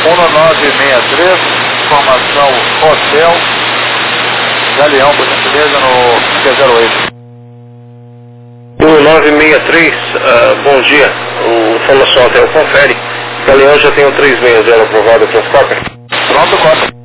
1963, informação Hotel Galeão, por gentileza, no 08. 1963, bom dia, o informação Hotel confere, Galeão já tem o 360 aprovado para as cópias. Pronto, cópia.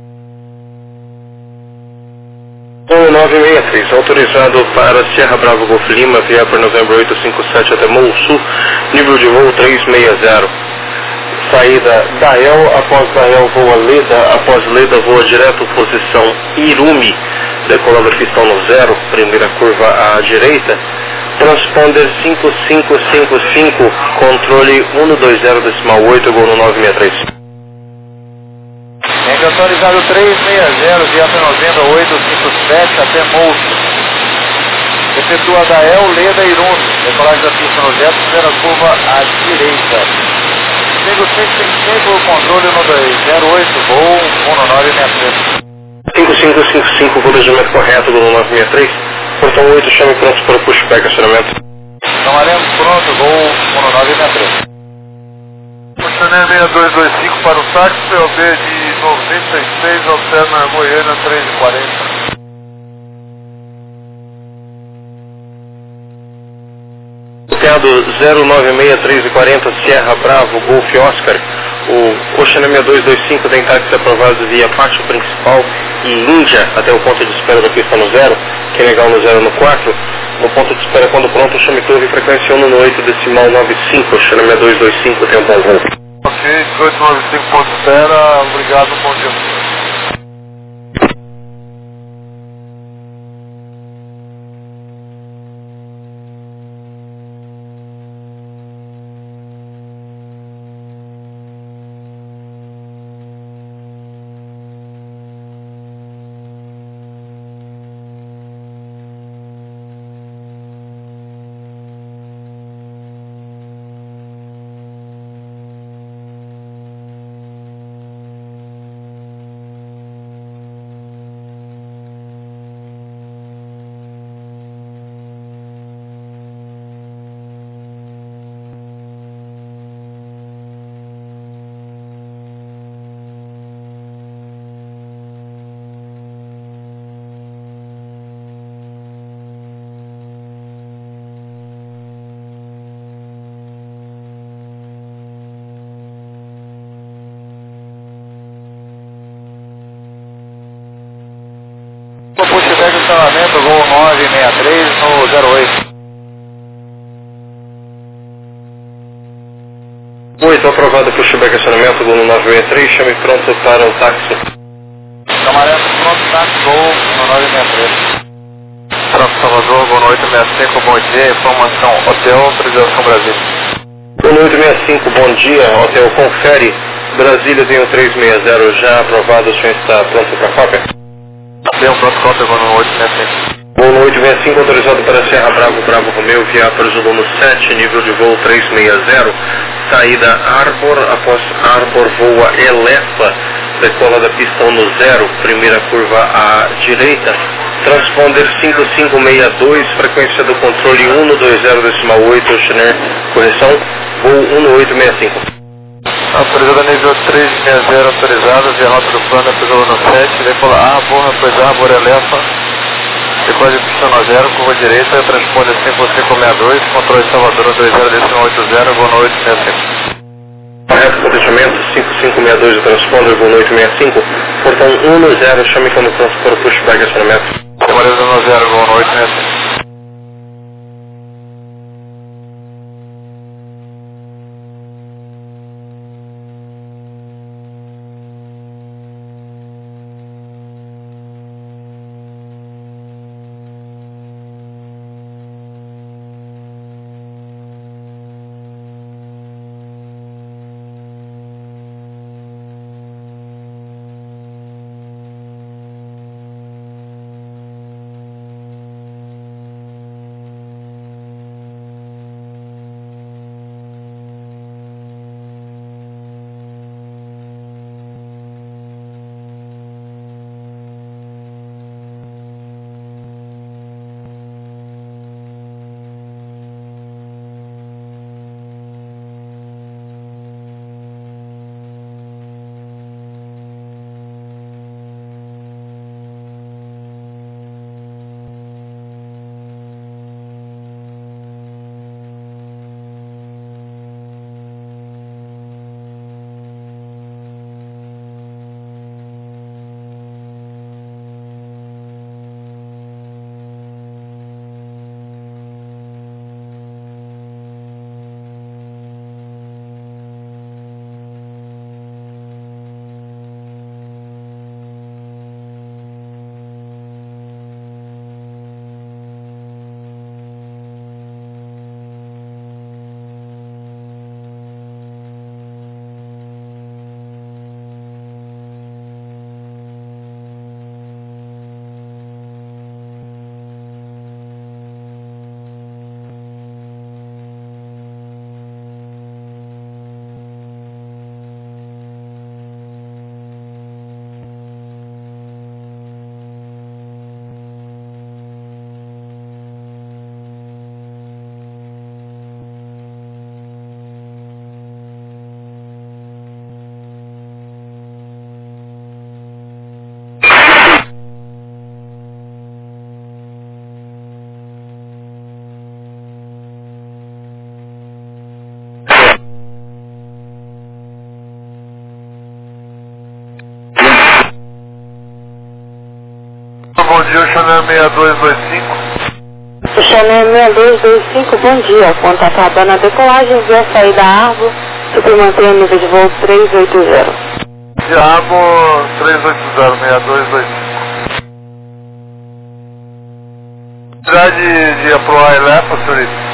1963, autorizado para Sierra Bravo Golf Lima, via por Novembro 857 até Morro Sul, nível de voo 360. Saída Dael, após Dael voa Leda, após Leda voa direto posição Irumi, decolando pistão no 0, primeira curva à direita, transponder 5555, controle 120.8, gol no 963. Em autorizado 360, via por Novembro 857 até Morro. Efetua Dael, Leda, Irumi, decolagem da pista no 0, primeira curva à direita. 5555, controle no 208, voo 1963. 5555, planejamento correto, gol no 963. Portão 8, chame pronto para pushback, acionamento. Tomaremos pronto, voo 1963. Funcionário 6225 para o táxi, POB de 96, alterna Goiânia 340. Teado 096-340, Sierra Bravo, Golf Oscar. O Oceana 6225 tem táxi aprovado via pátio principal e Índia até o ponto de espera da pista no 0, que é legal no 0 no 4. No ponto de espera, quando pronto, chame torre frequência 1 no 8 decimal 95, Oceana 6225 tem um bom voo. Ok, 1895 ponto de espera, obrigado, bom dia. Pushback de estacionamento, voo 963 no 08. 8, aprovado pushback, acionamento, gol no 963, chame pronto para o táxi. Tomaremos pronto, táxi, voo no 963. Tráfego Salvador, voo no 865, bom dia, informação Hotel, autorização Brasil. Gol no 865, bom dia, Hotel confere, Brasília tem o 360, já aprovado, o senhor está pronto para a cópia? Tem um pronto cópia, voo no 865. Voo no 865, autorizado para Serra Bravo, Bravo Romeu, via para Zulu no 7, nível de voo 360, saída Arbor, após Arbor voa Elefa, decola da pistão no 0, primeira curva à direita, transponder 5562, frequência do controle 120.8, Schneider, correção, voo 1865. Autorizada nível 360, autorizada, via rota do plano, pegou no 7, decola Arbor, depois Arbor, Elefa, depois de pista no 0, curva direita, transponder 5562, controle Salvador 20.80, voo no 865. Correto, planejamento 5562, o transponder, voo no 865, portão 10, chame quando o transponder pushback, acionamento. Camarada no 0, voo no 865. Chanel 6225. Chanel 6225, bom dia. Conta acabando a decolagem via saída da Arbo, sobre manter nível de voo 380. De Arbo 380, 6225. Cidade de Aproar e Lepa, senhorita.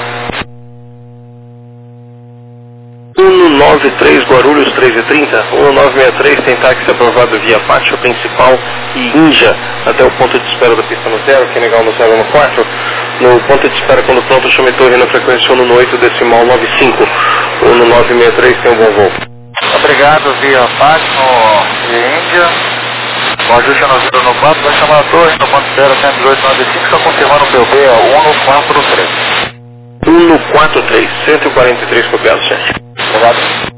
193 Guarulhos 1330, 1963 tem táxi aprovado via pátio principal e Inja até o ponto de espera da pista no 0, que é legal no 014. No ponto de espera, quando pronto, chame torre na frequência 1 decimal 95. 963 tem um bom voo. Obrigado, via pátio e Índia. O ajuste no 04 vai chamar a torre no ponto de espera 11895, só confirmando o PB é 143. 143, 143 copiados, gente. Obrigado.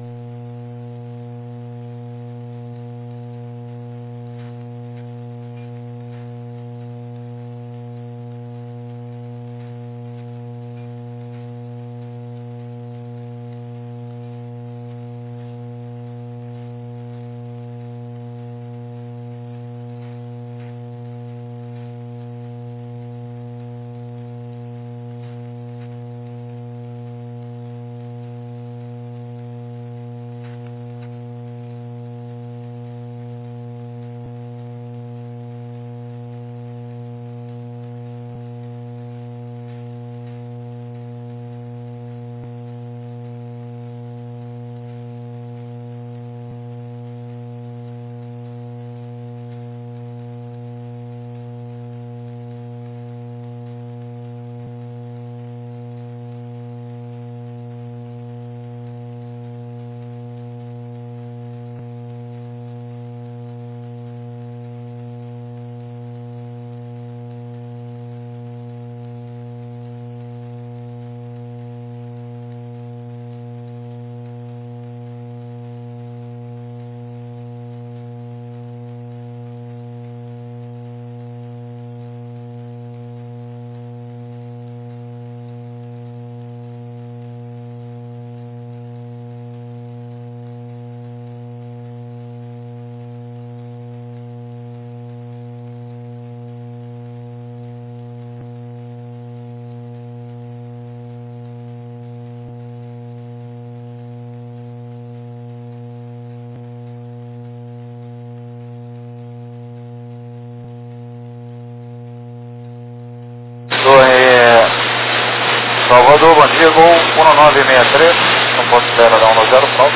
Torre Salvador, bom dia, gol 1963, não posso esperar dar 10, pronto.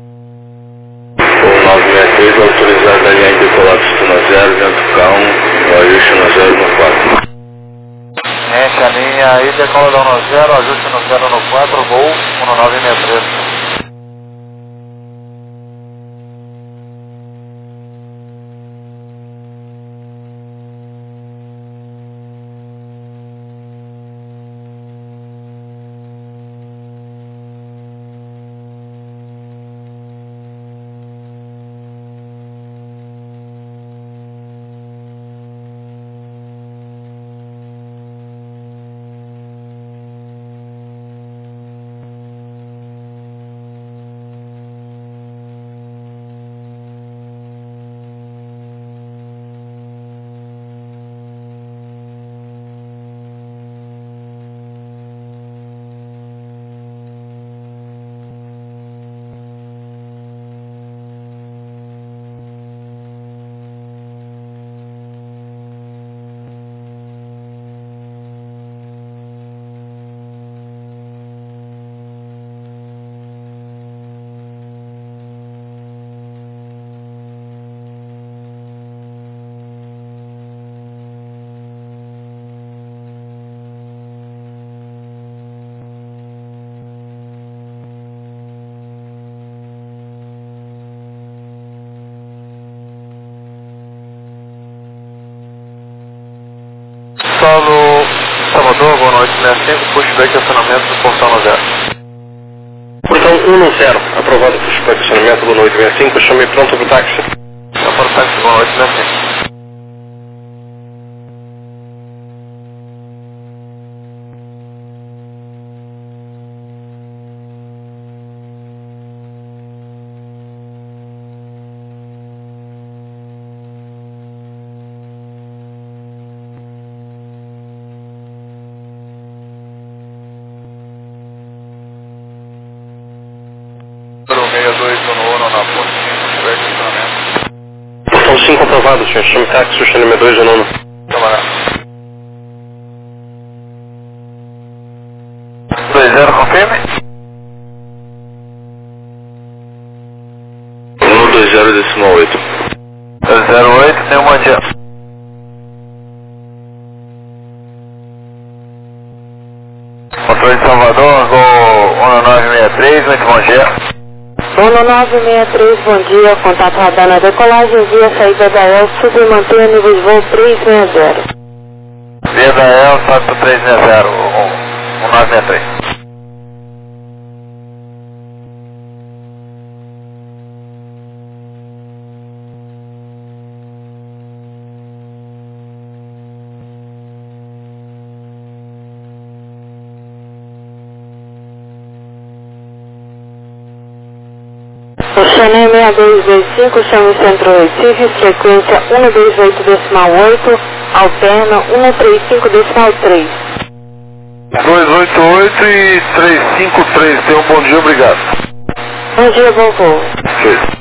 1963, autorizado a linha de colapso no 0, vento K1, o ajuste no 0 Enche a linha aí, decola da 10, ajuste no 0 no 4, gol 1963. Solo Salvador, boa noite, 65, pushback acionamento do portão no 0. Portão 110, aprovado pushback acionamento do 865, chame pronto para o táxi. Então, para o táxi, boa noite, 65. Aprovado, senhor. Chame táxi, Xuxa número 2 do nono. Toma lá. 20, confirme. 120,8. 08, tem um bom dia. Controle de Salvador, Gol 1963, muito bom dia. 1963, bom dia, contato radar na decolagem via saída da El, super mantenha nível de voo 360. Via da El, salto 360, 1963. Oceané 6225, chame Centro Recife, frequência 128,8, alterna 135,3. 288 e 353, tenha um bom dia, obrigado. Bom dia, bom voo. Ok.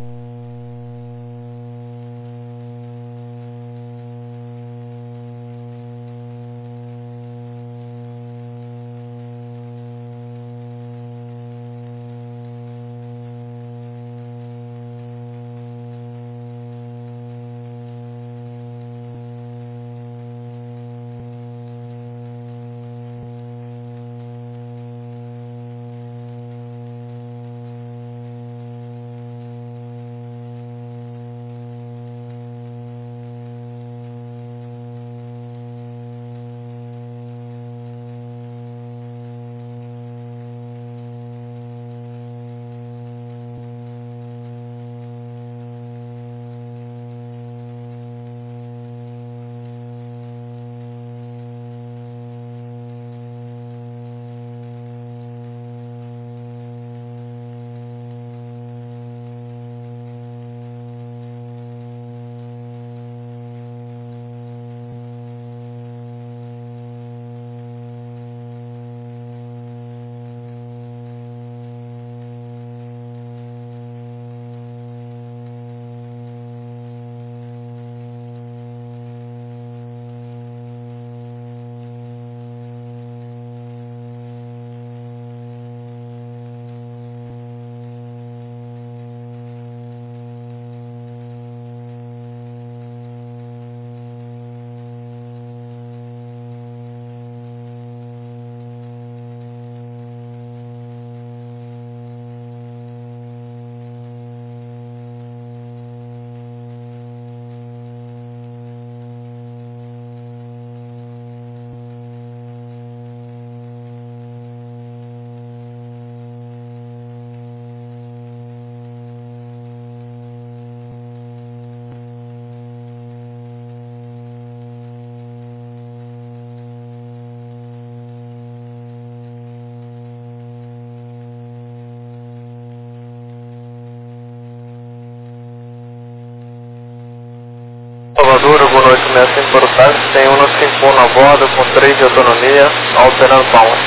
Salvador, Gol 865 para o táxi, tem 151 na borda com 3 de autonomia, alternando para 1.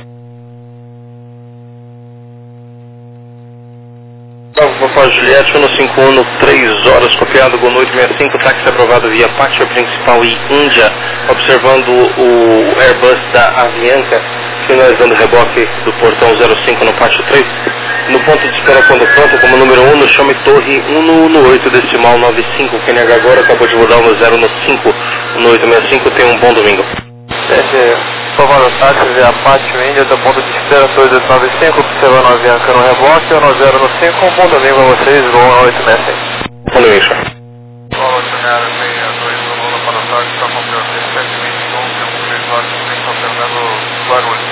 Vapor Juliette, 151, 3 horas, copiado, Gol 865, táxi aprovado via pátio principal e Índia, observando o Airbus da Avianca, finalizando o reboque do portão 05 no pátio 3. No ponto de espera quando pronto, como número 1, no chame Torre 1 no 8 decimal 95, QNH agora acabou de mudar no 0 no 5, no 865, tenha um bom domingo. Salvador táxi via pátio Índia, do ponto de espera 2895, observando a Avianca no reboque, no 0 no 5, um bom domingo a vocês, Gol 865. Bom domingo, senhor. Gol 862 do Lula para o táxi, está com o 721, temos 3 horas de frente, alternando Guarulhos.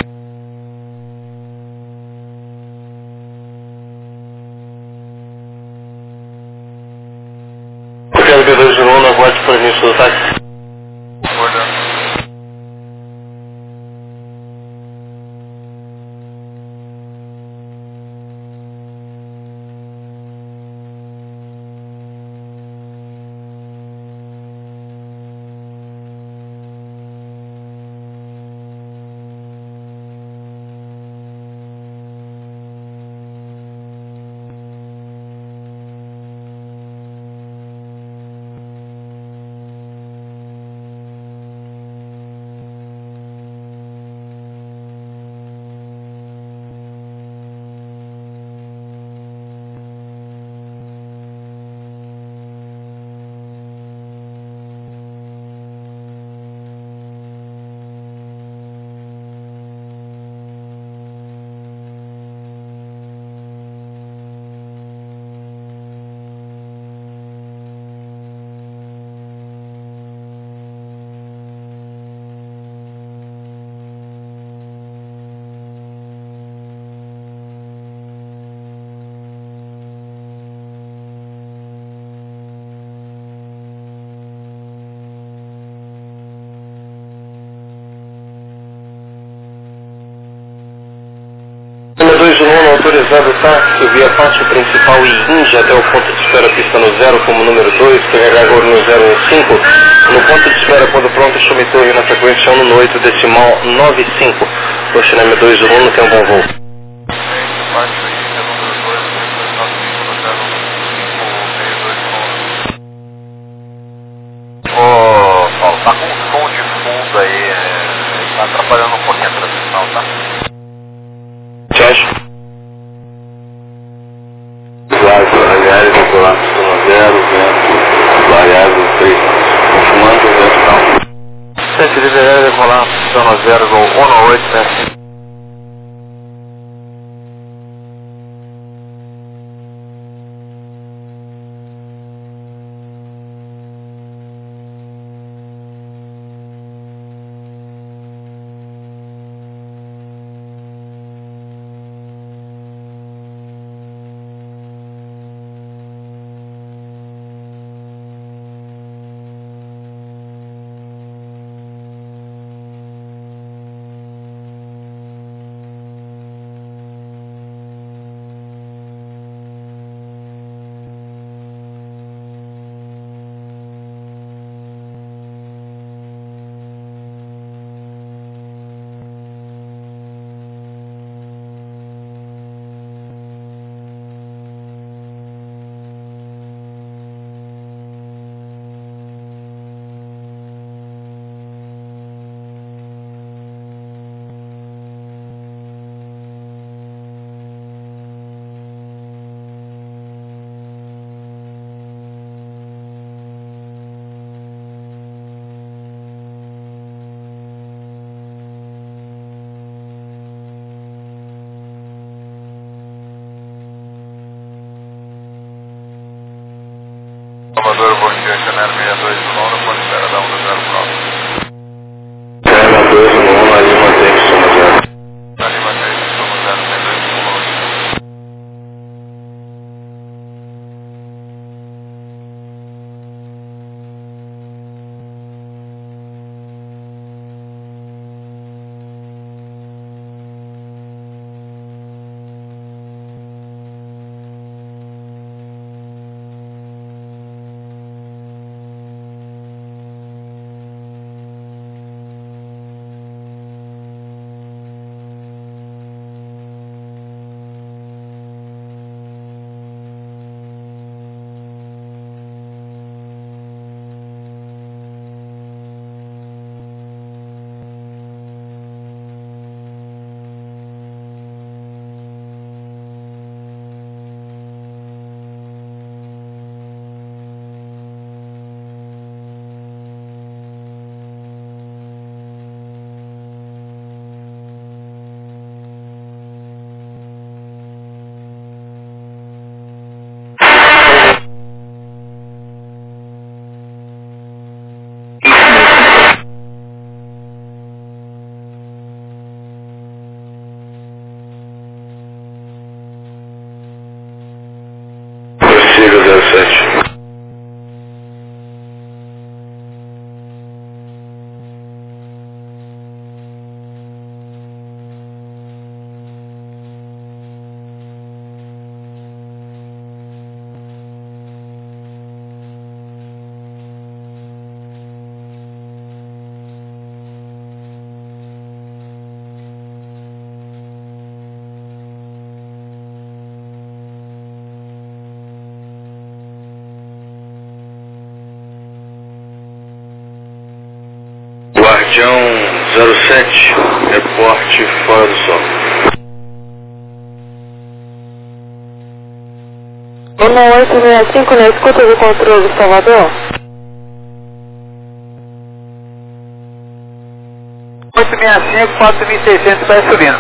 Copiado B2 de Lula, aguarde para o início do táxi. Aguardando. autorizado táxi via pátio principal e Índia até o ponto de espera pista no 0 como número 2, carregar agora no 015. No ponto de espera, quando pronto, chame torre na frequência 1 no 8 decimal 95. O Chineme 2-1, tem um bom voo. Ô, Paulo, tá com um som de fundo aí, tá atrapalhando um pouquinho a transmissão, tá? Tchau. Flávio, aliás, colapso no 0, vento variável 3, confirmando o vento calmo. 7 de verão, decolar, zona 0, gol 1 no 8, né? Salvador, bom dia, Canero 62 do 9, pode espera da 1 do 0 pro 9. Canero 2 no 1, na Lima 3, soma 0. Na Lima 3, soma 0, tem 2 pro 9. Prossiga 07. Guardião 07, reporte fora do sol. 1865 na escuta do controle, Salvador. 865, 4600, vai subindo.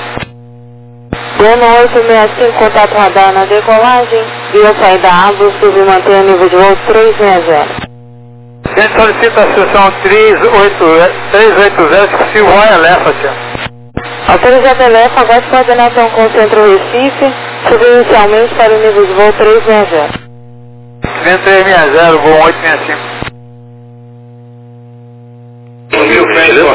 1865, contato radar na decolagem. Via saída ABO, sub manter nível de voo 360. Gente, solicita a sessão 380, se vai a Lefa, tia. Autorizado Lefa, aguarde coordenação com o Centro Recife, subir inicialmente para o nível de voo 360. Vento 360, voo 865. Subiu, frente.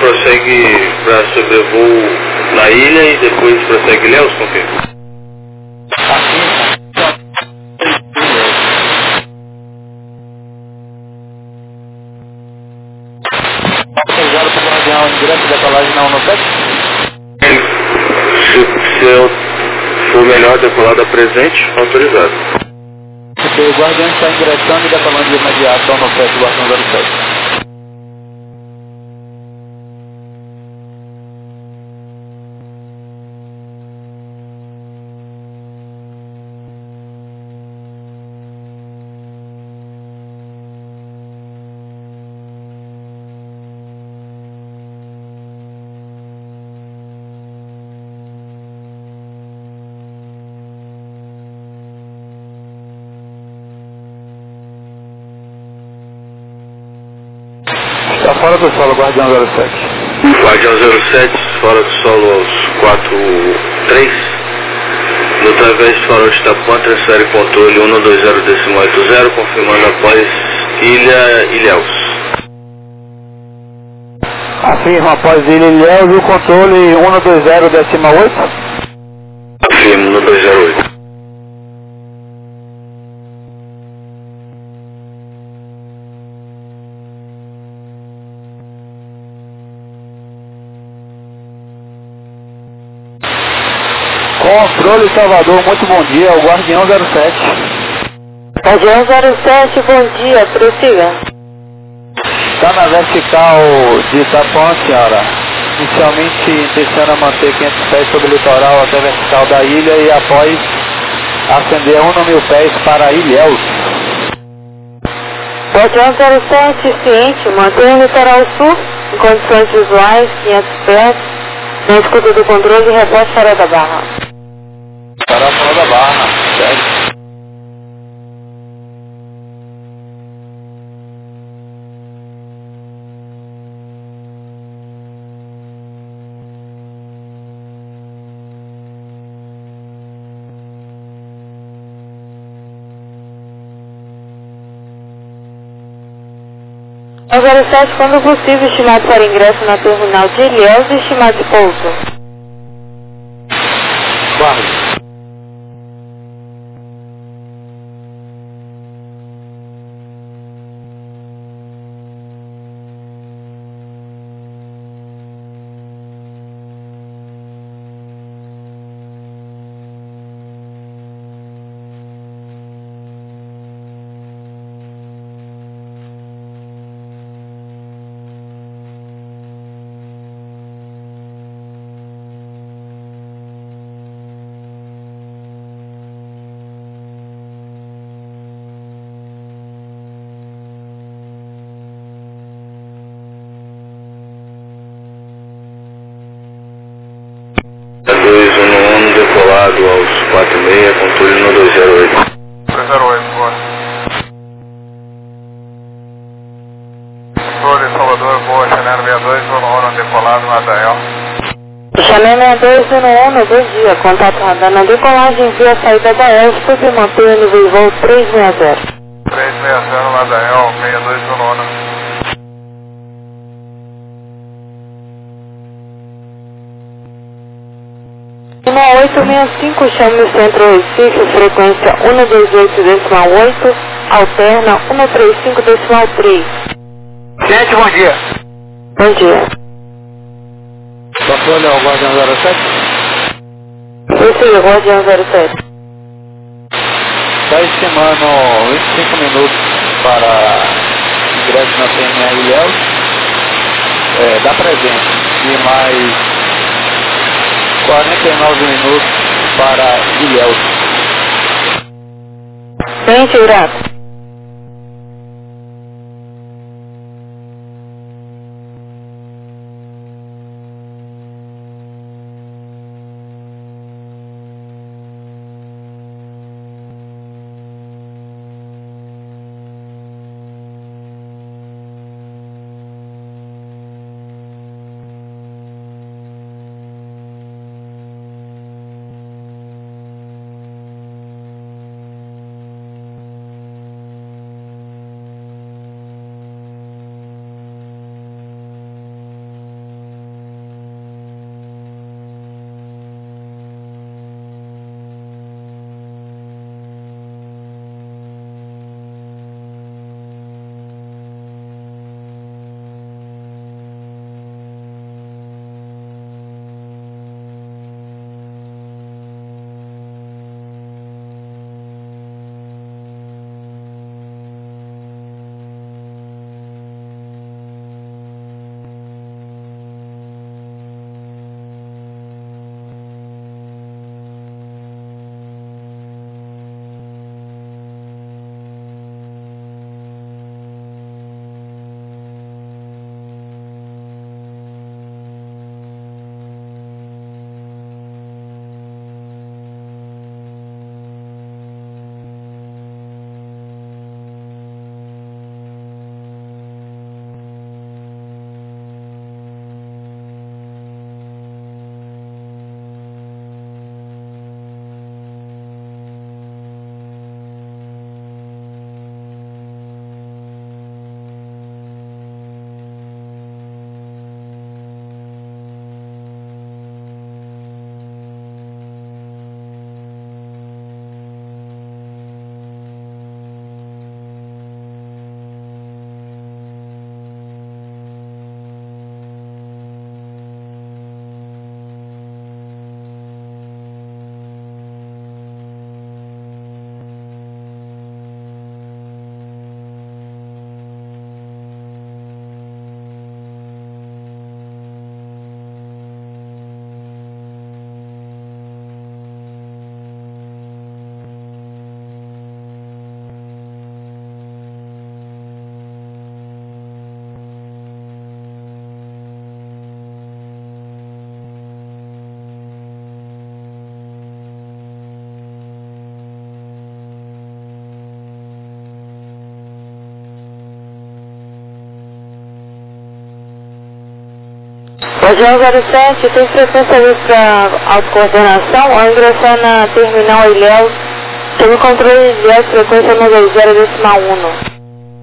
prossegue para sobrevoo na ilha e depois prossegue Ilhéus, confirma. Autorizado para o Guardião em direto decolagem na 17? Se eu for melhor decolada presente, autorizado. Porque o Guardião está ingressando e decolando de imediato ao 17, Guardião 07. Está fora do solo, Guardião 07. Guardião 07, fora do solo aos 4-3. No través de farol de Itapuã, transfere controle 120.80, confirmando após Ilhéus. Afirma após Ilhéus e o controle 120.8? Afirmo no 208. Controle Salvador, muito bom dia, o Guardião 07. Guardião 07, bom dia, prossiga. Está na vertical de Itapuã, senhora. Inicialmente intenciona manter 500 pés sobre o litoral até a vertical da ilha e após ascender 1.000 pés para Ilhéus. Guardião 07, ciente, mantenha o litoral sul em condições visuais, 500 pés, na escuta do controle e reposte fora da barra. Para fora da barra, certo? Ao 07, quando possível, estimado para ingresso na terminal de Ilhéus e estimado de pouso. Guarde. Decolado aos 4,6, controle no 208. 208, boa. Controle Salvador, boa, Chanel 62, Ono decolado no Adael. Chanel 62, bom dia, contato radar na decolagem via saída da ESP e mantenha nível voo 360. 360 no Adael, 62 no Ono. 1865, chame o centro Recife, frequência 128.8, alterna 135.3. Gente, bom dia. Bom dia. Controle ao Guardião 07. Esse é o Guardião 07. Está estimando 25 minutos para ingresso na PMA Ilhéus, da presença, e mais 49 minutos para Ilhéus. Bem tirado. Guardião 07, tem frequência ali para autocoordenação ao ingressar na terminal Ilhéus, tem o controle Ilhéus, frequência 120,1.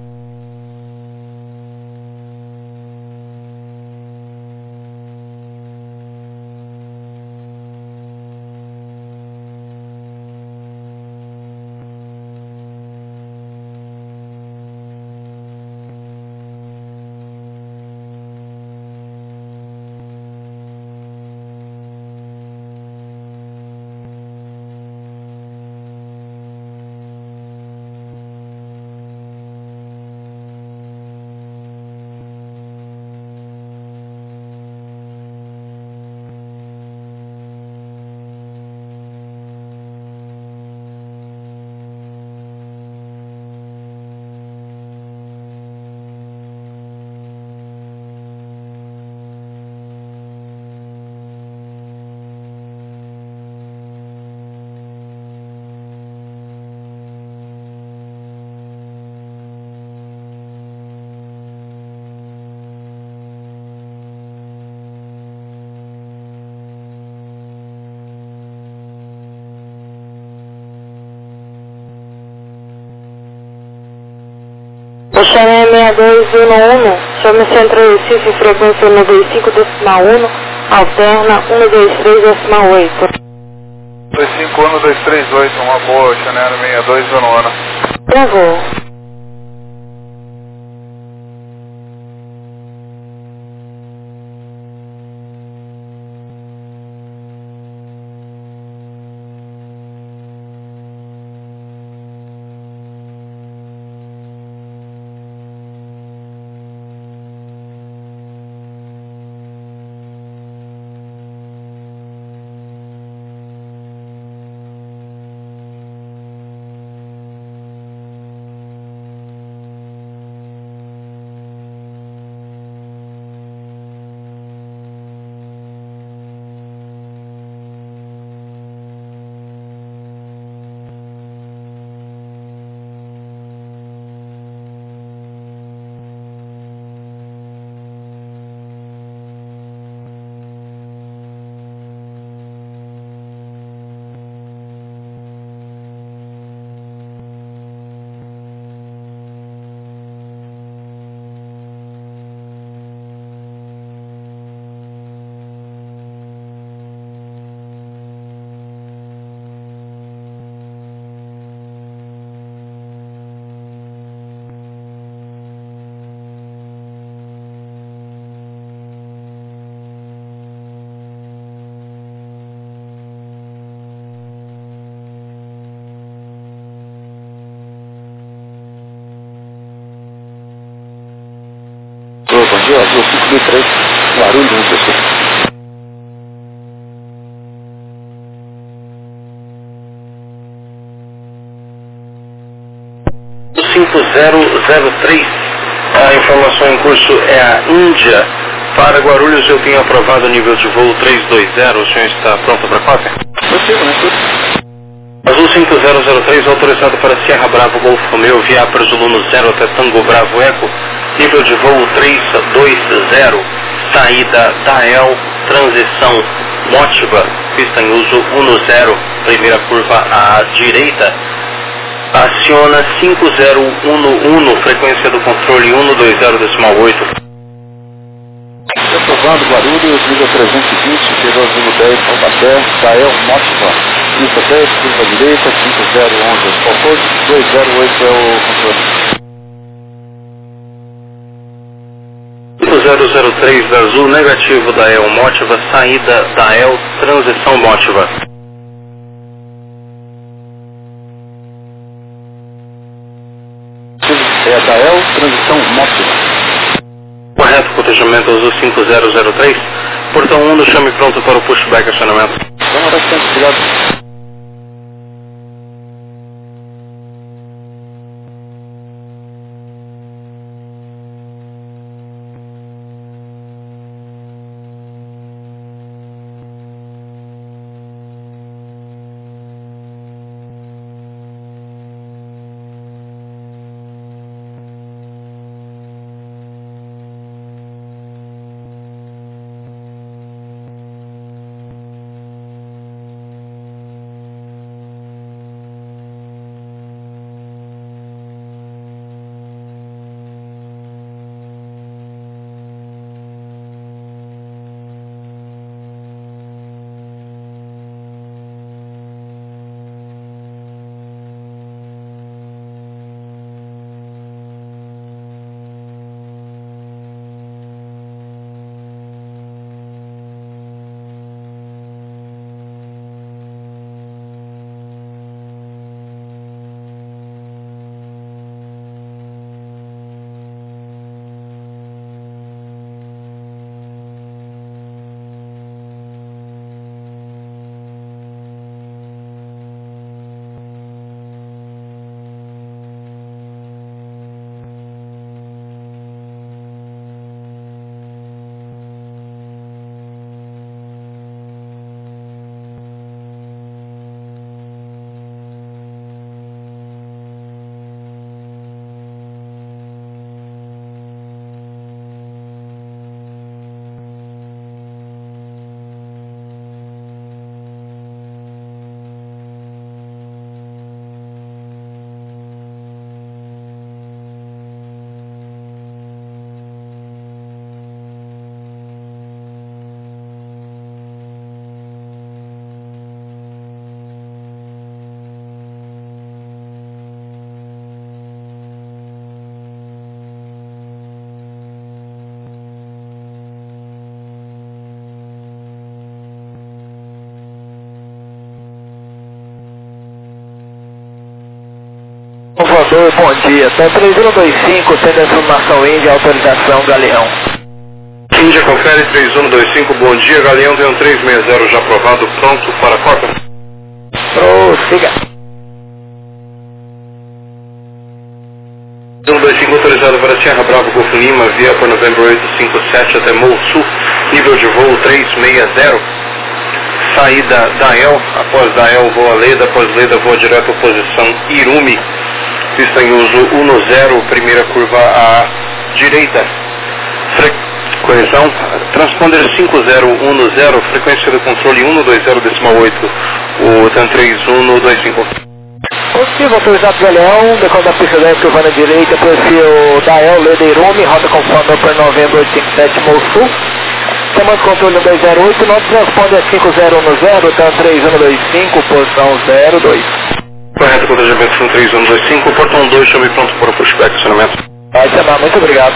Xané 6211, chama Centro Recife, frequência 95,1, alterna 123,8. 251-238, uma boa, Xané 6211. Travou. Bom dia, Azul 5.3, Guarulhos, 1 pessoa. 5003, a informação em curso é a Índia. Para Guarulhos eu tenho aprovado o nível de voo 320, o senhor está pronto para cópia? Possível, né? Azul 5003, autorizado para Sierra Bravo Golf Romeo, via Apra Zulu no 0 até Tango Bravo Eco, nível de voo 320, saída Dael, transição Motiva, pista em uso 10, primeira curva à direita. Aciona 5011, frequência do controle 120,8. Aprovado Guarulhos, nível 320, chegou Zulu 10, Albaté, Dael, Motiva, pista 10, curva direita, 5011, Falcone, 208 é o controle. 5003 da Azul, negativo Dael, Motiva, saída Dael, transição Motiva. É a Dael, transição Motiva. Correto, cotejamento Azul 5003, portão 1 do chame pronto para o pushback acionamento. Vamos bastante, obrigado. Oi, bom dia. Tá 3125, tendo a informação Índia, autorização Galeão. Índia, confere 3125, bom dia, Galeão, tem um 360 já aprovado, pronto para a cota. Prossiga. 3125 autorizado para Sierra Bravo Golf Lima, via por Novembro 857 até Mosul, nível de voo 360. Saída Dael, após Dael voa Leda, após Leda voa direto à posição Irumi. Pista em uso 10, primeira curva à direita. Coesão, transponder 5010, frequência do controle 120.8, o TAN 3125. Positivo, autorizado Galeão, decola da pista 10, curva na direita, perfil Dael, Leda Irumi, rota conforme por Novembro 857 Mosul. Comando controle 208, nosso transponder 5010, TAN 3125, posição 02. Correto, planejamento 3125, portão 2, chame pronto para o pushback, acionamento. Vai chamar, muito obrigado.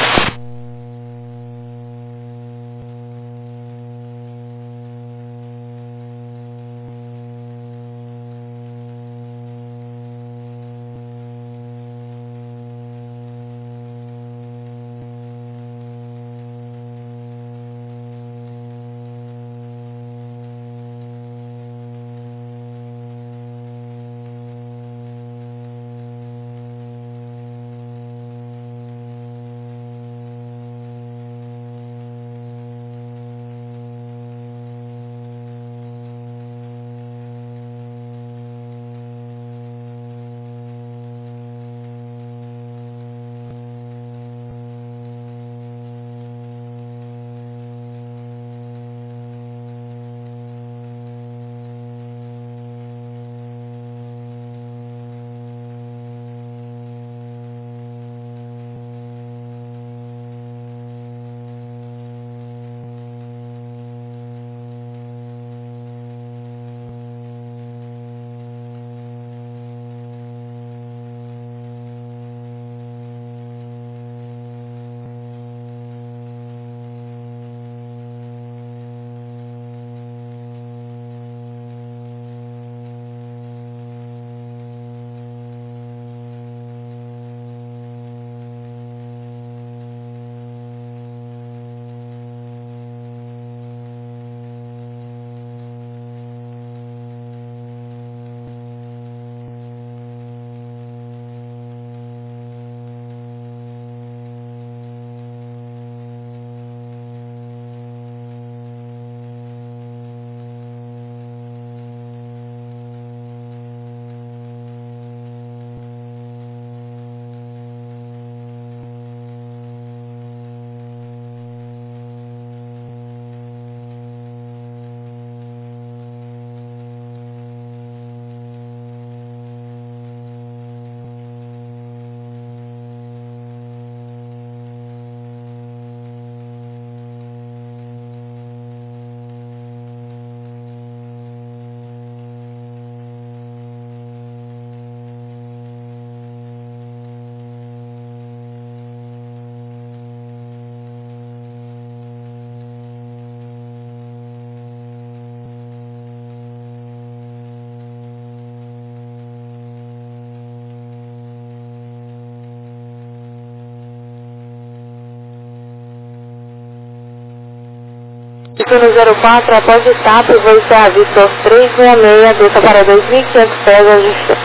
No 04, após etapa, vou estar a Victor 366, desça para 2.500 pés, ajuste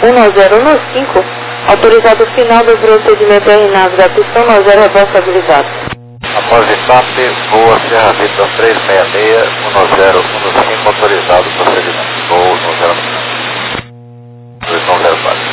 1015, autorizado o final do procedimento RNAV da pista 10, reposto habilitado. Após etapa, voa Serra Vitor 366, 1015, autorizado o procedimento. Voo no 0204.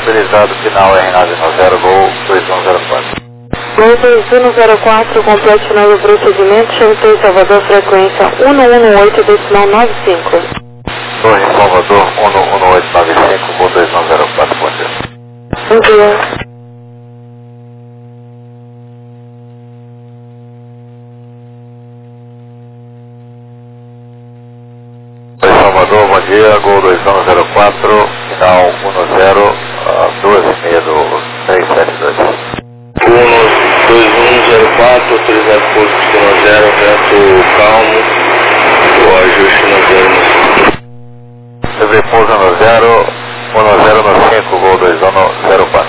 estabilizado, final R990, Gol 2104. Gol 2104, complete novo procedimento, Chantei Salvador, frequência 1118,95. Torre Salvador 11895, Gol 2104, bom dia. Bom dia. Torre Salvador, bom dia, Gol 2104, final 10, 2,5 do 372. 2104, autorizado por pistão 0, vento calmo, o ajuste no 0. Sobrepouso no 0, 10 no 5, Gol 2104.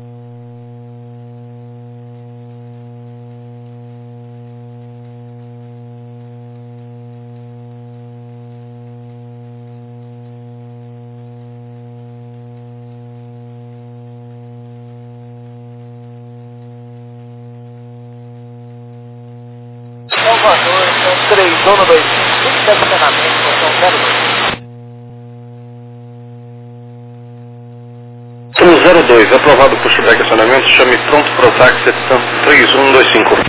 Salvador, então 3125, estacionamento, função 02. 02, aprovado por estacionamento, chame pronto para o táxi 3125.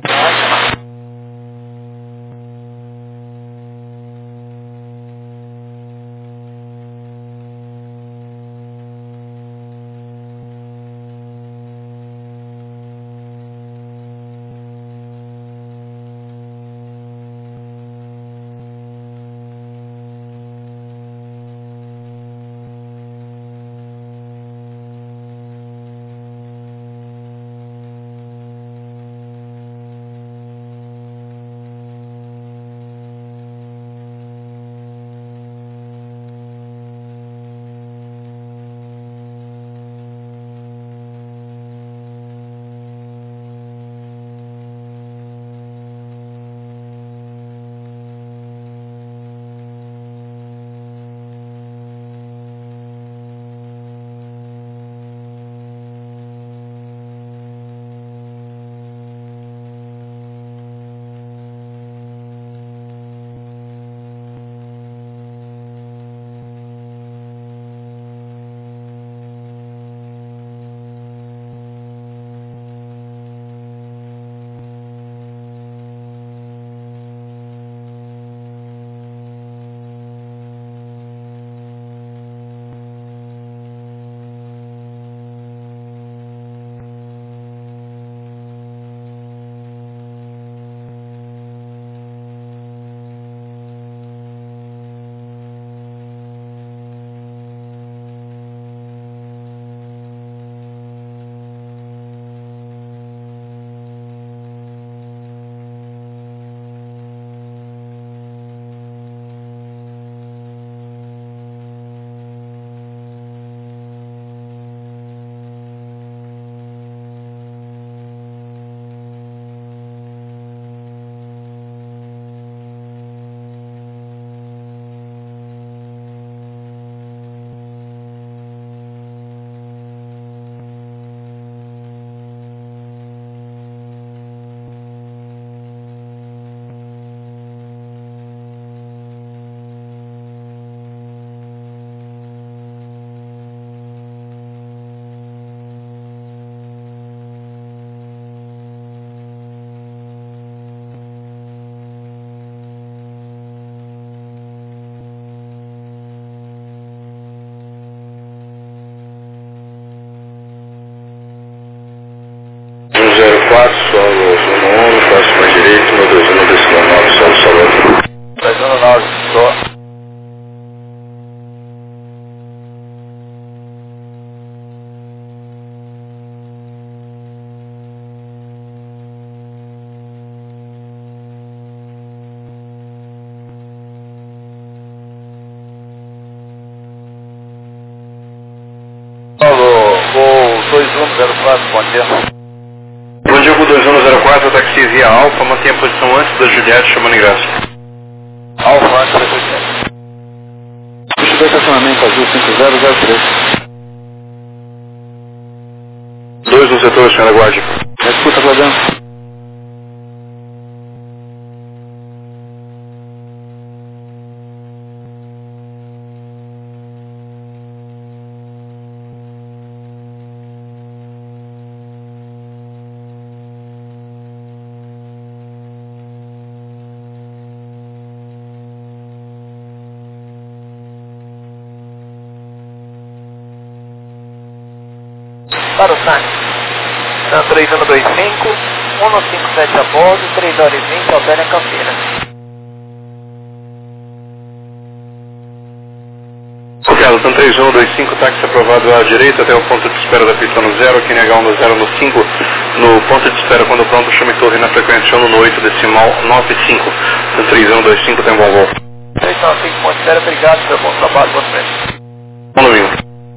Solo 11, próxima direita, no 2119, Solo Salvador. 219, só. Alô, Gol 2104, bom dia. Bom dia, Gol 2104, táxi via Alfa, mantenha a posição antes da Juliette, chamando em graça. Alfa antes da Juliette. Puxa do estacionamento azul 5003. 2 no setor, senhora guarde. Escuta, Claudiano. para o táxi. São 3125, 157 a bordo, 3 horas e 20, Altéria Campinas. Copiado, então 3125, táxi aprovado à direita até o ponto de espera da pista no 0, aqui NH1 no 0 no 5, no ponto de espera quando pronto, chame torre na frequência 1 no 8 decimal 95. Então 3125 tem bom voo. 395, ponto de espera, obrigado pelo bom trabalho, boa frente. Bom domingo.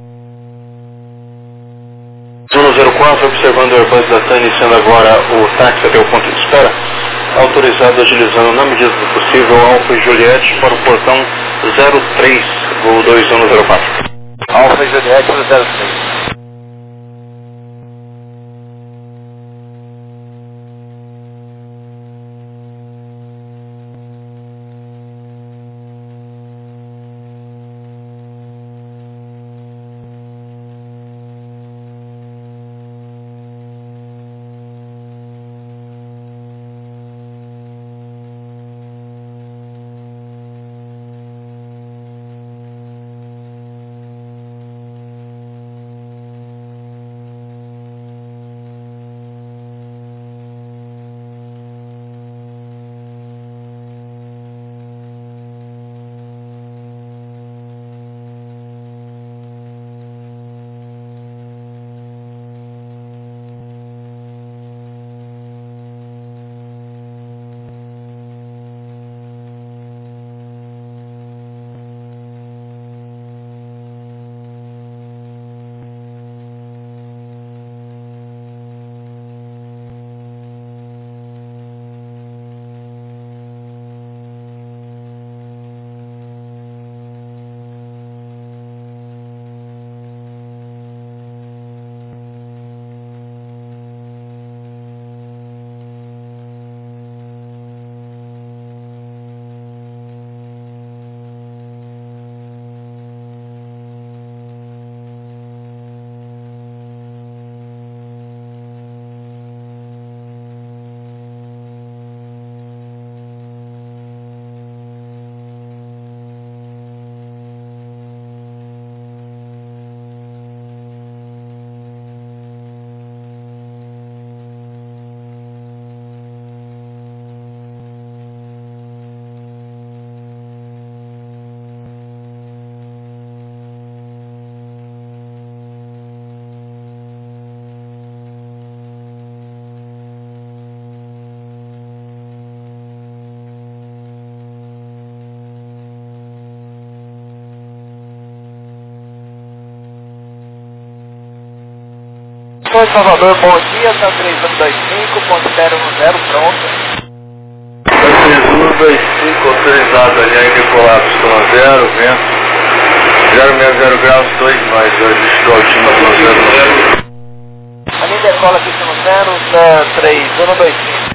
Zona 04, observando o Airbus da TAM, iniciando agora o táxi até o ponto de espera. Autorizado agilizando na medida do possível Alfa e Juliette para o portão 03, voo 2104. Alfa e Juliette para o 03. Sou de Salvador, bom dia, São 3125, ponto 010, pronto. 3125, autorizado ali em Nicolás, zona 0, vento 060 graus, 2 mais, registro altinho, zona 0. A linha decola aqui no 3125.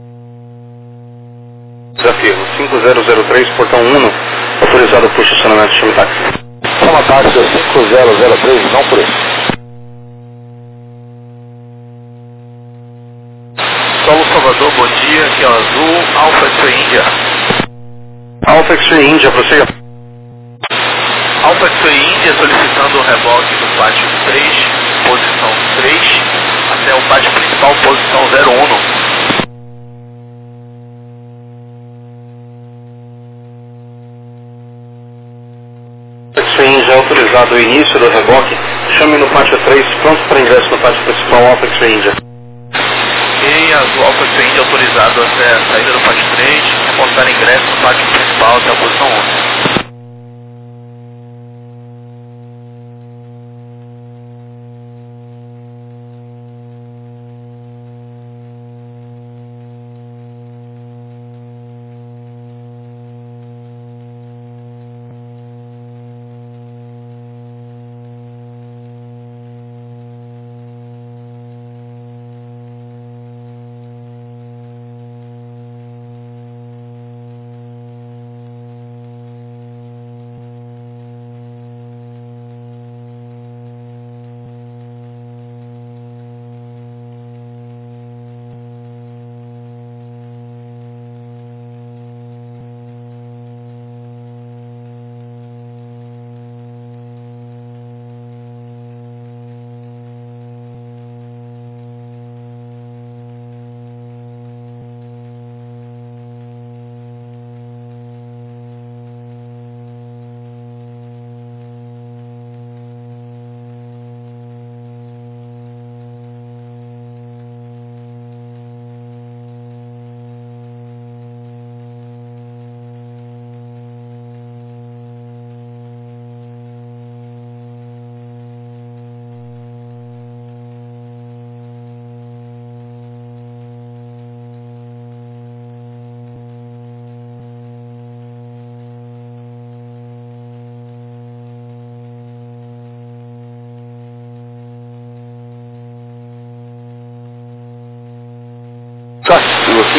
Desafio 5003, portão 1, autorizado por estacionamento de chame táxi. Chama táxi 5003, não por isso. Solo Salvador, bom dia, aqui é o Azul, Alfa X-Ray India. Alfa X-Ray India, prossiga. Alfa X-Ray India solicitando o reboque do pátio 3, posição 3, até o pátio principal, posição 01. X-Ray India, autorizado o início do reboque, chame no pátio 3, pronto para ingresso no pátio principal, Alfa X-Ray India. Ok, Azul Alfa X-Ray India autorizado até a saída do pátio 3, reportar ingresso no pátio principal até a posição 11.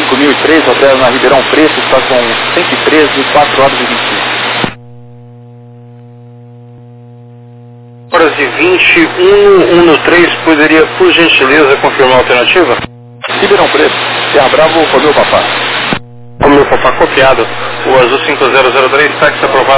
5003, hotel na Ribeirão Preto, está com 113, 4 horas e 25. Horas e 20, 113, poderia, por gentileza, confirmar a alternativa? Ribeirão Preto, Serra Bravo, Romeu Papá. Romeu Papá copiado. O azul 5003, táxi aprovado.